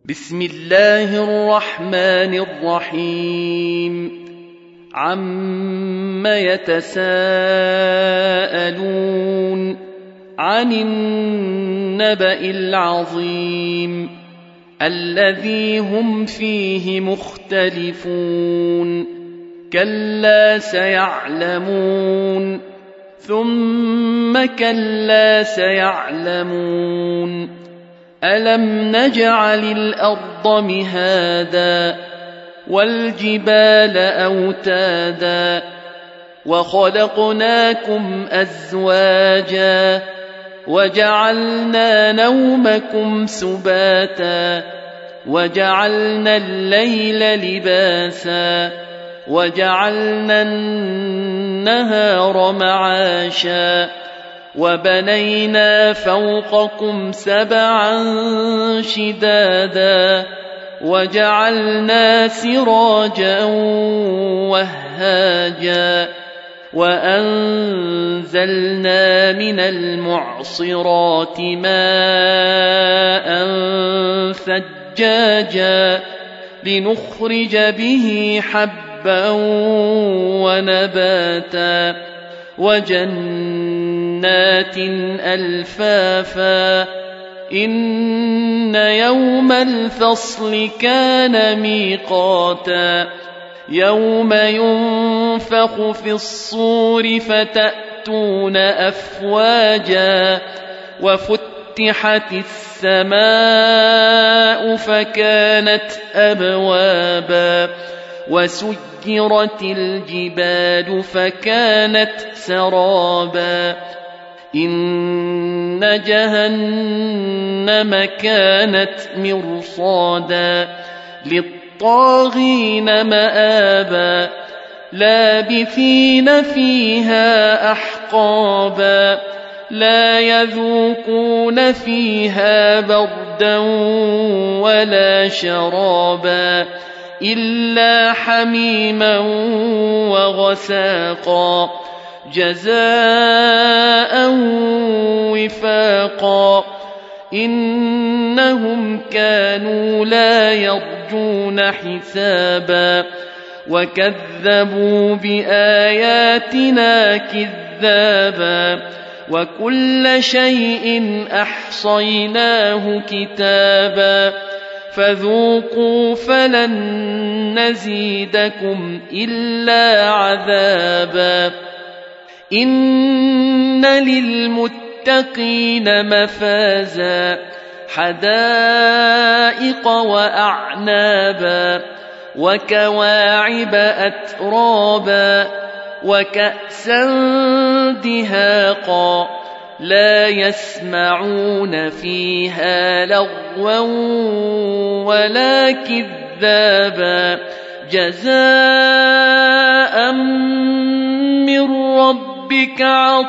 بسم الله الرحمن الرحيم عم يتساءلون عن النبأ العظيم الذي هم فيه مختلفون كلا سيعلمون ثم كلا سيعلمون ألم نجعل الأرض مهادا والجبال أوتادا وخلقناكم أزواجا وجعلنا نومكم سباتا وجعلنا الليل لباسا وجعلنا النهار معاشا وبنينا فوقكم سبعا شدادا وجعلنا سراجا وهاجا وأنزلنا من المعصرات ماء ثجاجا لنخرج به حبا ونباتا وجنات ألفافا إن يوم الفصل كان ميقاتا يوم ينفخ في الصور فتأتون أفواجا وفتحت السماء فكانت أبوابا وسيرت الجبال فكانت سرابا إن جهنم كانت مرصادا للطاغين مآبا لابثين فيها أحقابا لا يذوقون فيها بردا ولا شرابا إلا حميما وغساقا جزاء وفاقا إنهم كانوا لا يرجون حسابا وكذبوا بآياتنا كذابا وكل شيء أحصيناه كتابا فذوقوا فلن نزيدكم إلا عذابا إن للمتقين مفازا حدائق وأعنابا وكواعب أترابا وكأسا دهاقا لا يسمعون فيها لغوا ولا كذابا جزاء من ربك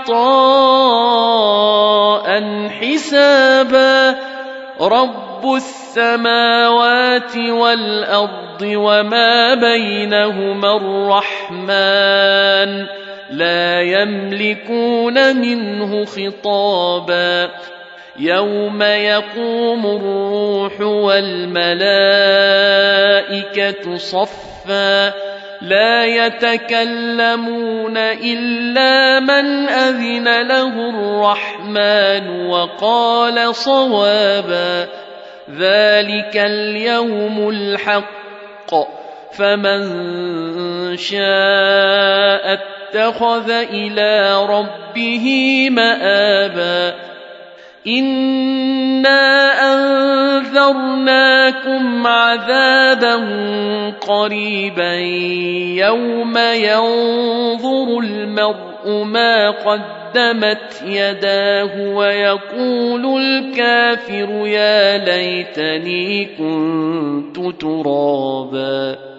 عطاء حسابا رب السماوات والأرض وما بينهما الرحمن لا يملكون منه خطابا يوم يقوم الروح والملائكة صفا لا يتكلمون إلا من أذن له الرحمن وقال صوابا ذلك اليوم الحق فمن شاء اتخذ إلى ربه مآبا إنا أنذرناكم عذابا قريبا يوم ينظر المرء ما قدمت يداه ويقول الكافر يا ليتني كنت ترابا